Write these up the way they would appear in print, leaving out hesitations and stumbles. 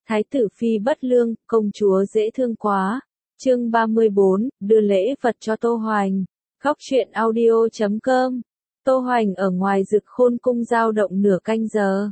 Thái tử phi bất lương, công chúa dễ thương quá. Chương 34, đưa lễ vật cho Tô Hoành. Góc truyện audio.com. Tô Hoành ở ngoài Dực Khôn cung dao động nửa canh giờ.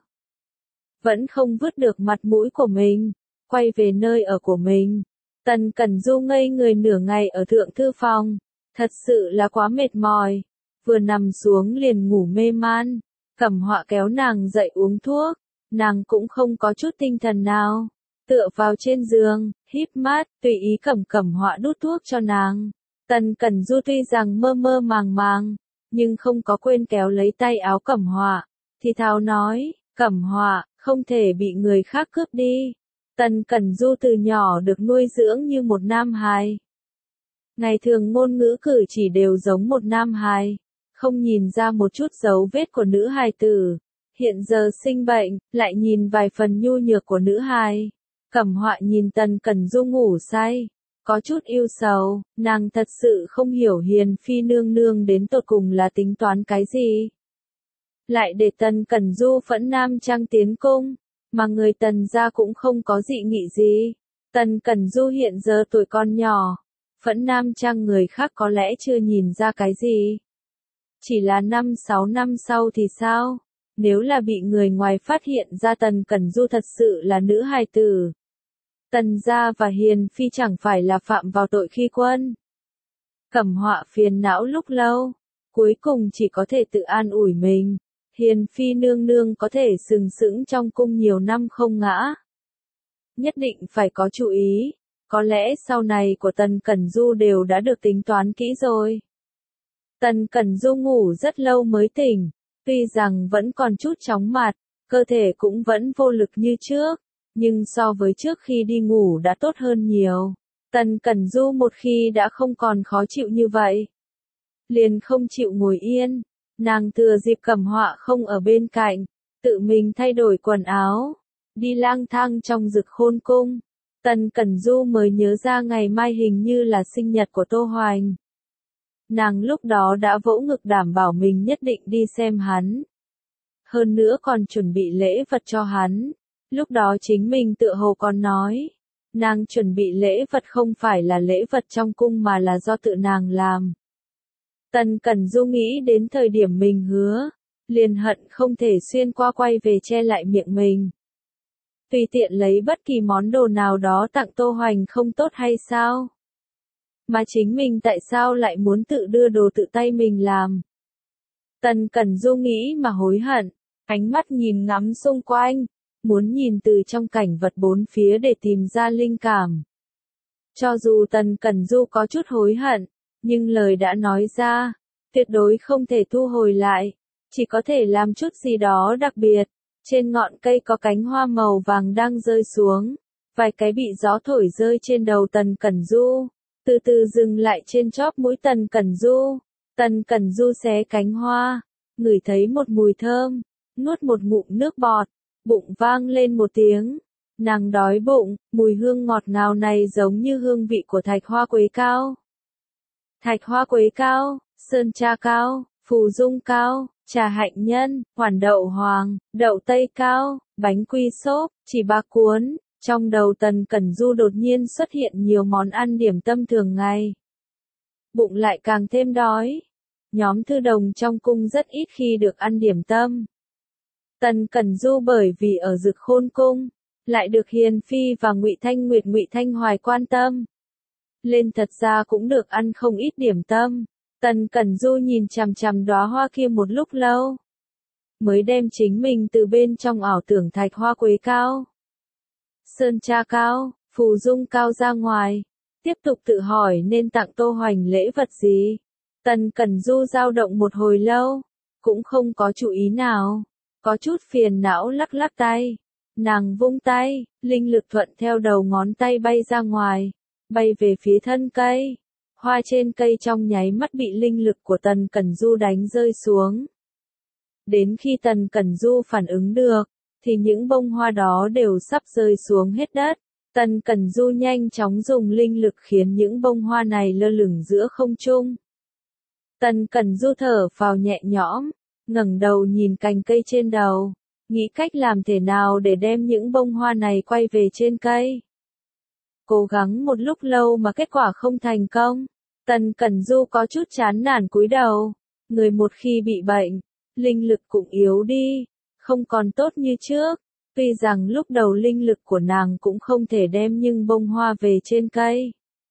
Vẫn không vứt được mặt mũi của mình, quay về nơi ở của mình. Tần Cẩn Du ngây người nửa ngày ở thượng thư phòng, thật sự là quá mệt mỏi. Vừa nằm xuống liền ngủ mê man, Cẩm Họa kéo nàng dậy uống thuốc, nàng cũng không có chút tinh thần nào. Tựa vào trên giường, híp mắt, tùy ý Cẩm Họa đút thuốc cho nàng. Tần Cẩn Du tuy rằng mơ mơ màng màng, nhưng không có quên kéo lấy tay áo Cẩm Họa, thì thào nói, Cẩm Họa, không thể bị người khác cướp đi. Tần Cẩn Du từ nhỏ được nuôi dưỡng như một nam hài. Ngày thường ngôn ngữ cử chỉ đều giống một nam hài, không nhìn ra một chút dấu vết của nữ hài tử. Hiện giờ sinh bệnh, lại nhìn vài phần nhu nhược của nữ hài. Cẩm Họa nhìn Tần Cẩn Du ngủ say, có chút ưu sầu, nàng thật sự không hiểu Hiền Phi nương nương đến tột cùng là tính toán cái gì. Lại để Tần Cẩn Du phẫn nam trang tiến cung, mà người Tần gia cũng không có dị nghị gì. Tần Cẩn Du hiện giờ tuổi còn nhỏ, phẫn nam trang người khác có lẽ chưa nhìn ra cái gì. Chỉ là 5-6 năm sau thì sao? Nếu là bị người ngoài phát hiện ra Tần Cẩn Du thật sự là nữ hài tử, Tần gia và Hiền Phi chẳng phải là phạm vào tội khi quân. Cẩm Họa phiền não lúc lâu, cuối cùng chỉ có thể tự an ủi mình. Hiền Phi nương nương có thể sừng sững trong cung nhiều năm không ngã. Nhất định phải có chú ý, có lẽ sau này của Tần Cẩn Du đều đã được tính toán kỹ rồi. Tần Cẩn Du ngủ rất lâu mới tỉnh, tuy rằng vẫn còn chút chóng mặt, cơ thể cũng vẫn vô lực như trước, nhưng so với trước khi đi ngủ đã tốt hơn nhiều. Tần Cẩn Du một khi đã không còn khó chịu như vậy, liền không chịu ngồi yên. Nàng thừa dịp Cẩm Họa không ở bên cạnh, tự mình thay đổi quần áo, đi lang thang trong Dực Khôn cung. Tần Cẩn Du mới nhớ ra ngày mai hình như là sinh nhật của Tô Hoành. Nàng lúc đó đã vỗ ngực đảm bảo mình nhất định đi xem hắn. Hơn nữa còn chuẩn bị lễ vật cho hắn. Lúc đó chính mình tựa hồ còn nói, nàng chuẩn bị lễ vật không phải là lễ vật trong cung mà là do tự nàng làm. Tần Cẩn Du nghĩ đến thời điểm mình hứa, liền hận không thể xuyên qua quay về che lại miệng mình. Tùy tiện lấy bất kỳ món đồ nào đó tặng Tô Hoành không tốt hay sao? Mà chính mình tại sao lại muốn tự đưa đồ tự tay mình làm? Tần Cẩn Du nghĩ mà hối hận, ánh mắt nhìn ngắm xung quanh, muốn nhìn từ trong cảnh vật bốn phía để tìm ra linh cảm. Cho dù Tần Cẩn Du có chút hối hận, nhưng lời đã nói ra, tuyệt đối không thể thu hồi lại, chỉ có thể làm chút gì đó đặc biệt. Trên ngọn cây có cánh hoa màu vàng đang rơi xuống, vài cái bị gió thổi rơi trên đầu Tần Cẩn Du, từ từ dừng lại trên chóp mũi Tần Cẩn Du. Tần Cẩn Du xé cánh hoa, ngửi thấy một mùi thơm, nuốt một ngụm nước bọt, bụng vang lên một tiếng. Nàng đói bụng, mùi hương ngọt ngào này giống như hương vị của thạch hoa quế cao. Thạch hoa quế cao, sơn tra cao, phù dung cao, trà hạnh nhân, hoàn đậu hoàng, đậu tây cao, bánh quy xốp, chỉ ba cuốn. Trong đầu Tần Cẩn Du đột nhiên xuất hiện nhiều món ăn điểm tâm thường ngày. Bụng lại càng thêm đói. Nhóm thư đồng trong cung rất ít khi được ăn điểm tâm. Tần Cẩn Du bởi vì ở Dực Khôn cung, lại được Hiền Phi và Ngụy Thanh Hoài quan tâm, lên thật ra cũng được ăn không ít điểm tâm. Tần Cẩn Du nhìn chằm chằm đóa hoa kia một lúc lâu, mới đem chính mình từ bên trong ảo tưởng thạch hoa quế cao, sơn tra cao, phù dung cao ra ngoài, tiếp tục tự hỏi nên tặng Tô Hoành lễ vật gì. Tần Cẩn Du dao động một hồi lâu, cũng không có chủ ý nào, có chút phiền não lắc lắc tay. Nàng vung tay, linh lực thuận theo đầu ngón tay bay ra ngoài, bay về phía thân cây. Hoa trên cây trong nháy mắt bị linh lực của Tần Cẩn Du đánh rơi xuống. Đến khi Tần Cẩn Du phản ứng được, thì những bông hoa đó đều sắp rơi xuống hết đất. Tần Cẩn Du nhanh chóng dùng linh lực khiến những bông hoa này lơ lửng giữa không trung. Tần Cẩn Du thở phào nhẹ nhõm, ngẩng đầu nhìn cành cây trên đầu. nghĩ cách làm thế nào để đem những bông hoa này quay về trên cây. Cố gắng một lúc lâu mà kết quả không thành công. Tần Cẩn Du có chút chán nản cúi đầu. Người một khi bị bệnh, linh lực cũng yếu đi, không còn tốt như trước. Tuy rằng lúc đầu linh lực của nàng cũng không thể đem những bông hoa về trên cây.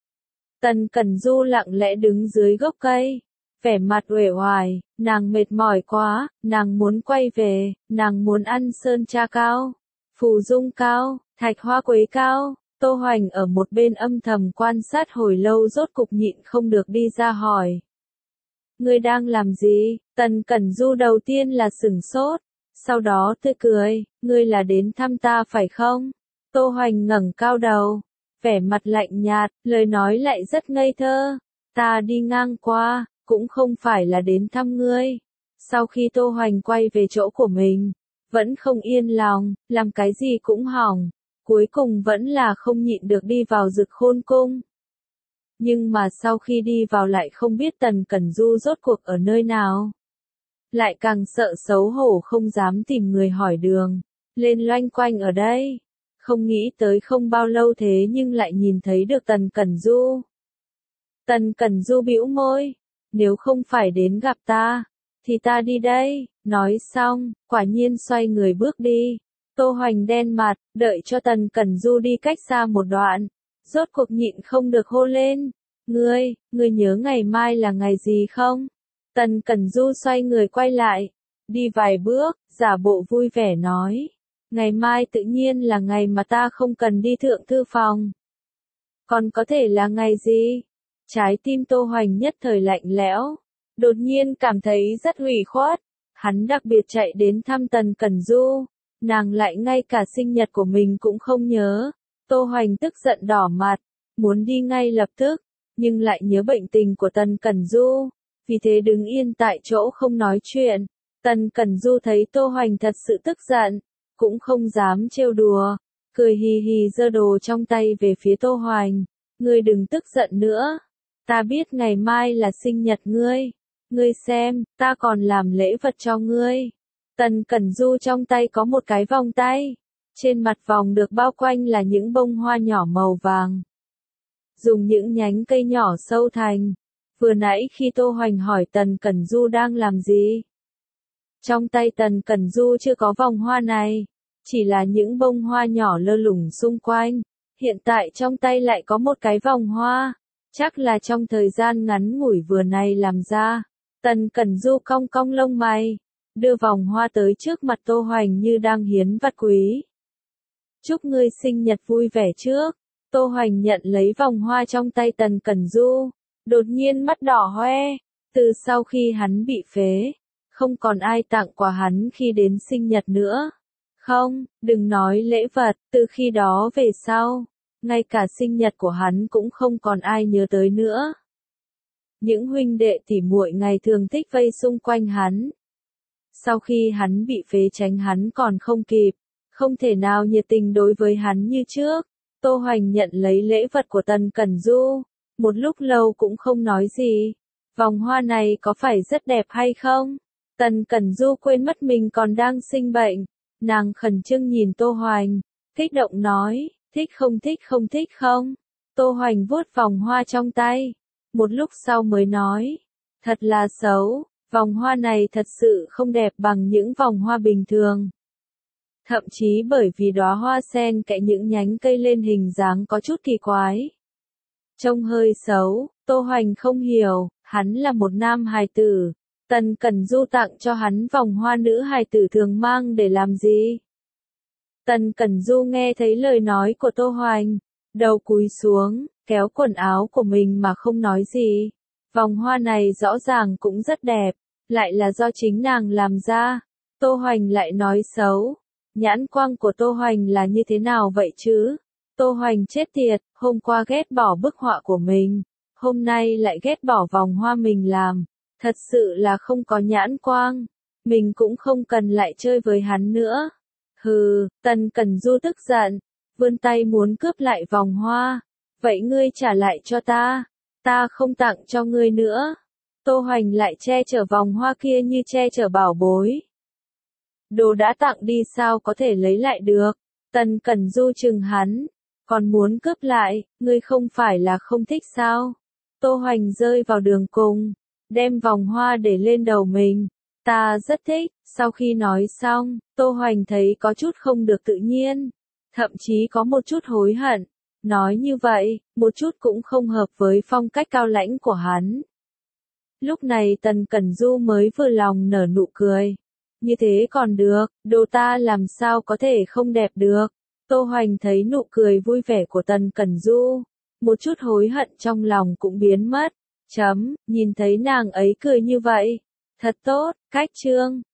Tần Cẩn Du lặng lẽ đứng dưới gốc cây, vẻ mặt uể oải, nàng mệt mỏi quá, nàng muốn quay về, nàng muốn ăn sơn tra cao, phù dung cao, thạch hoa quế cao. Tô Hoành ở một bên âm thầm quan sát hồi lâu rốt cục nhịn không được đi ra hỏi. Ngươi đang làm gì? Tần Cẩn Du đầu tiên là sửng sốt, sau đó tươi cười, ngươi là đến thăm ta phải không? Tô Hoành ngẩng cao đầu, vẻ mặt lạnh nhạt, lời nói lại rất ngây thơ. Ta đi ngang qua, cũng không phải là đến thăm ngươi. Sau khi Tô Hoành quay về chỗ của mình, vẫn không yên lòng, làm cái gì cũng hỏng. Cuối cùng vẫn là không nhịn được đi vào Dực Khôn Cung. Nhưng mà sau khi đi vào lại không biết Tần Cẩn Du rốt cuộc ở nơi nào. Lại càng sợ xấu hổ không dám tìm người hỏi đường. Lên loanh quanh ở đây. Không nghĩ tới không bao lâu thế nhưng lại nhìn thấy được Tần Cẩn Du. Tần Cẩn Du bĩu môi. Nếu không phải đến gặp ta, thì ta đi đây. Nói xong, quả nhiên xoay người bước đi. Tô Hoành đen mặt, đợi cho Tần Cẩn Du đi cách xa một đoạn. Rốt cuộc nhịn không được hô lên. Ngươi nhớ ngày mai là ngày gì không? Tần Cẩn Du xoay người quay lại. Đi vài bước, giả bộ vui vẻ nói. Ngày mai tự nhiên là ngày mà ta không cần đi thượng thư phòng. Còn có thể là ngày gì? Trái tim Tô Hoành nhất thời lạnh lẽo. Đột nhiên cảm thấy rất ủy khuất. Hắn đặc biệt chạy đến thăm Tần Cẩn Du. Nàng lại ngay cả sinh nhật của mình cũng không nhớ. Tô Hoành tức giận đỏ mặt, muốn đi ngay lập tức, nhưng lại nhớ bệnh tình của Tần Cẩn Du, vì thế đứng yên tại chỗ không nói chuyện. Tần Cẩn Du thấy Tô Hoành thật sự tức giận, cũng không dám trêu đùa, cười hì hì giơ đồ trong tay về phía Tô Hoành. Ngươi đừng tức giận nữa, ta biết ngày mai là sinh nhật ngươi, ngươi xem, ta còn làm lễ vật cho ngươi. Tần Cẩn Du trong tay có một cái vòng tay. Trên mặt vòng được bao quanh là những bông hoa nhỏ màu vàng. Dùng những nhánh cây nhỏ sâu thành. Vừa nãy khi Tô Hoành hỏi Tần Cẩn Du đang làm gì? Trong tay Tần Cẩn Du chưa có vòng hoa này. Chỉ là những bông hoa nhỏ lơ lửng xung quanh. Hiện tại trong tay lại có một cái vòng hoa. Chắc là trong thời gian ngắn ngủi vừa này làm ra. Tần Cẩn Du cong cong lông mày. Đưa vòng hoa tới trước mặt Tô Hoành như đang hiến vật quý. Chúc ngươi sinh nhật vui vẻ trước. Tô Hoành nhận lấy vòng hoa trong tay Tần Cẩn Du. Đột nhiên mắt đỏ hoe. Từ sau khi hắn bị phế, không còn ai tặng quà hắn khi đến sinh nhật nữa. Không, đừng nói lễ vật, từ khi đó về sau, ngay cả sinh nhật của hắn cũng không còn ai nhớ tới nữa. Những huynh đệ tỉ muội ngày thường thích vây xung quanh hắn. Sau khi hắn bị phế tránh hắn còn không kịp, không thể nào nhiệt tình đối với hắn như trước. Tô Hoành nhận lấy lễ vật của Tần Cẩn Du, một lúc lâu cũng không nói gì. Vòng hoa này có phải rất đẹp hay không? Tần Cẩn Du quên mất mình còn đang sinh bệnh, nàng khẩn trương nhìn Tô Hoành, kích động nói, thích không? Tô Hoành vuốt vòng hoa trong tay, một lúc sau mới nói, thật là xấu. Vòng hoa này thật sự không đẹp bằng những vòng hoa bình thường. Thậm chí bởi vì đóa hoa sen kẽ những nhánh cây lên hình dáng có chút kỳ quái. Trông hơi xấu, Tô Hoành không hiểu, hắn là một nam hài tử. Tần Cẩn Du tặng cho hắn vòng hoa nữ hài tử thường mang để làm gì? Tần Cẩn Du nghe thấy lời nói của Tô Hoành, đầu cúi xuống, kéo quần áo của mình mà không nói gì. Vòng hoa này rõ ràng cũng rất đẹp. Lại là do chính nàng làm ra. Tô Hoành lại nói xấu. Nhãn quang của Tô Hoành là như thế nào vậy chứ? Tô Hoành chết tiệt, hôm qua ghét bỏ bức họa của mình. Hôm nay lại ghét bỏ vòng hoa mình làm. Thật sự là không có nhãn quang. Mình cũng không cần lại chơi với hắn nữa. Hừ, Tần Cẩn Du tức giận. Vươn tay muốn cướp lại vòng hoa. Vậy ngươi trả lại cho ta. Ta không tặng cho ngươi nữa. Tô Hoành lại che chở vòng hoa kia như che chở bảo bối. Đồ đã tặng đi sao có thể lấy lại được. Tần Cẩn Du chừng hắn. Còn muốn cướp lại, ngươi không phải là không thích sao? Tô Hoành rơi vào đường cùng, đem vòng hoa để lên đầu mình. Ta rất thích. Sau khi nói xong, Tô Hoành thấy có chút không được tự nhiên, thậm chí có một chút hối hận. Nói như vậy, một chút cũng không hợp với phong cách cao lãnh của hắn. Lúc này Tần Cẩn Du mới vừa lòng nở nụ cười. Như thế còn được, đồ ta làm sao có thể không đẹp được. Tô Hoành thấy nụ cười vui vẻ của Tần Cẩn Du, một chút hối hận trong lòng cũng biến mất. Nhìn thấy nàng ấy cười như vậy, thật tốt, cách trương.